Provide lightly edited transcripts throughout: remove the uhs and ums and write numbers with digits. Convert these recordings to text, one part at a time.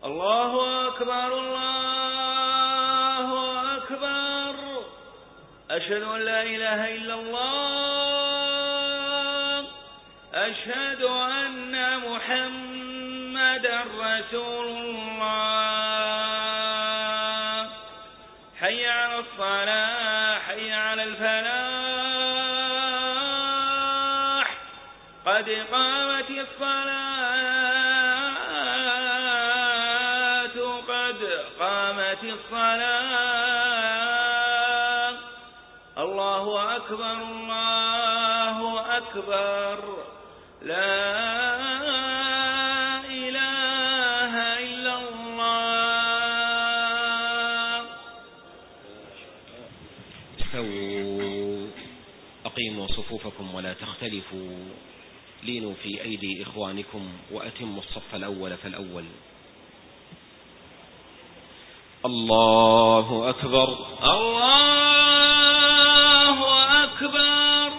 الله أكبر الله أكبر. أشهد أن لا إله إلا الله. أشهد أن محمدا رسول الله. حي على الصلاة حي على الفلاح. قد قامت الصلاة قد قامت الصلاة. الله أكبر الله أكبر. لا إله إلا الله. استووا أقيموا صفوفكم ولا تختلفوا. لينوا في أيدي إخوانكم وأتموا الصف الأول فالأول. الله أكبر الله أكبر.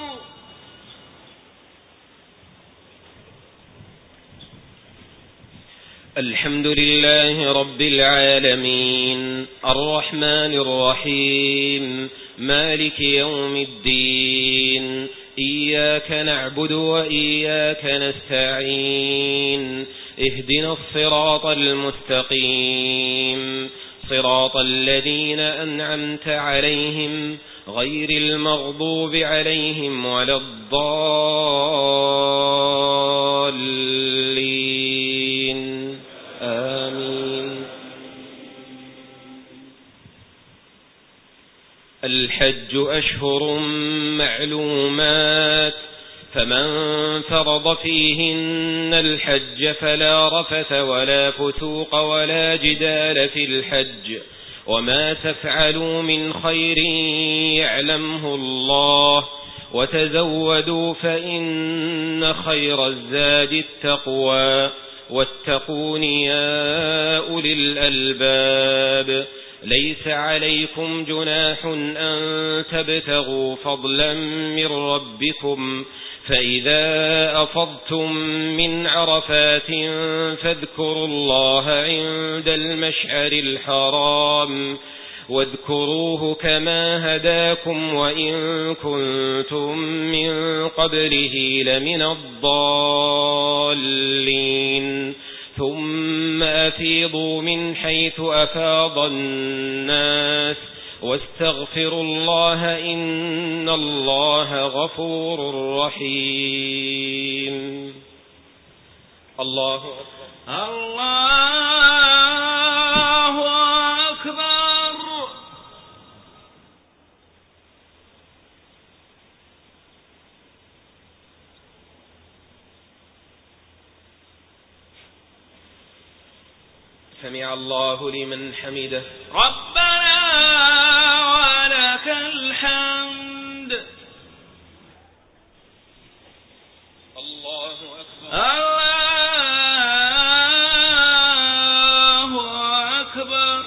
الحمد لله رب العالمين الرحمن الرحيم مالك يوم الدين. إياك نعبد وإياك نستعين. اهدنا الصراط المستقيم صراط الذين أنعمت عليهم غير المغضوب عليهم ولا الضالين. آمين. الحج أشهر معلومات فمن فرض فيهن الحج فلا رفث ولا فسوق ولا جدال في الحج. وما تفعلوا من خير يعلمه الله وتزودوا فإن خير الزاد التقوى واتقون يا أولي الألباب. ليس عليكم جناح أن تبتغوا فضلا من ربكم فإذا أفضتم من عرفات فاذكروا الله عند المشعر الحرام واذكروه كما هداكم وإن كنتم من قبله لمن الضالين. ثم أفيضوا من حيث أفاض الناس واستغفروا الله إن الله غفور رحيم. الله أكبر الله أكبر. سمع الله لمن حمده. ربنا ولك الحمد. الله أكبر الله أكبر.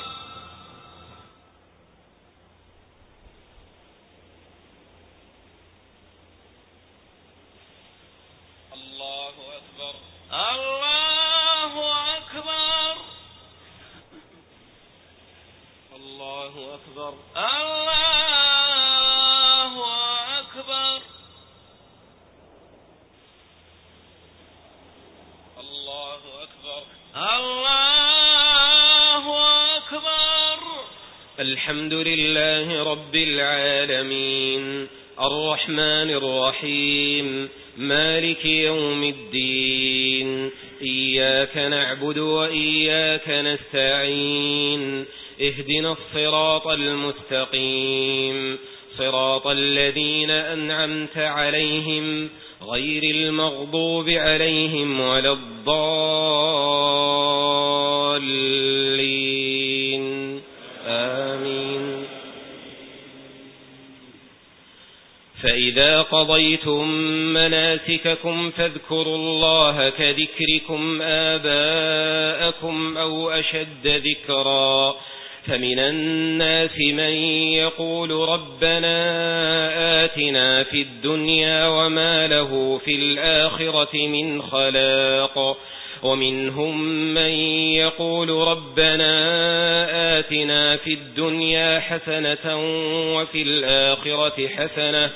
الله أكبر الله أكبر. الله أكبر الله أكبر. الله أكبر الله أكبر. الحمد لله رب العالمين الرحمن الرحيم مالك يوم الدين. إياك نعبد وإياك نستعين. اهدنا الصراط المستقيم صراط الذين أنعمت عليهم غير المغضوب عليهم ولا الضالين. آمين. فإذا قضيتم مناسككم فاذكروا الله كذكركم آباءكم أو أشد ذكرا. فمن الناس من يقول ربنا آتنا في الدنيا وما له في الآخرة من خلاق. ومنهم من يقول ربنا آتنا في الدنيا حسنة وفي الآخرة حسنة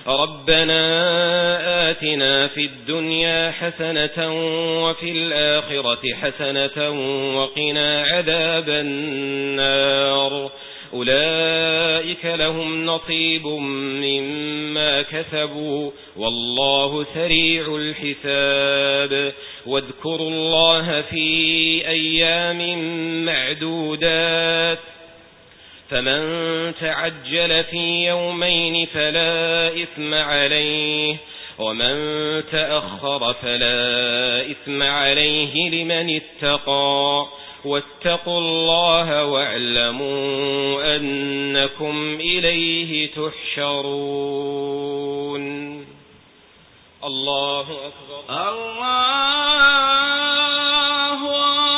وفي الآخرة حسنة وقنا عذاب النار أولئك لهم نصيب مما كسبوا والله سريع الحساب واذكروا الله في أيام معدودات فمن تعجل في يومين فلا إثم عليه ومن تأخر فلا إثم عليه لمن اتقى واتقوا الله واعلموا أنكم إليه تحشرون الله أكبر الله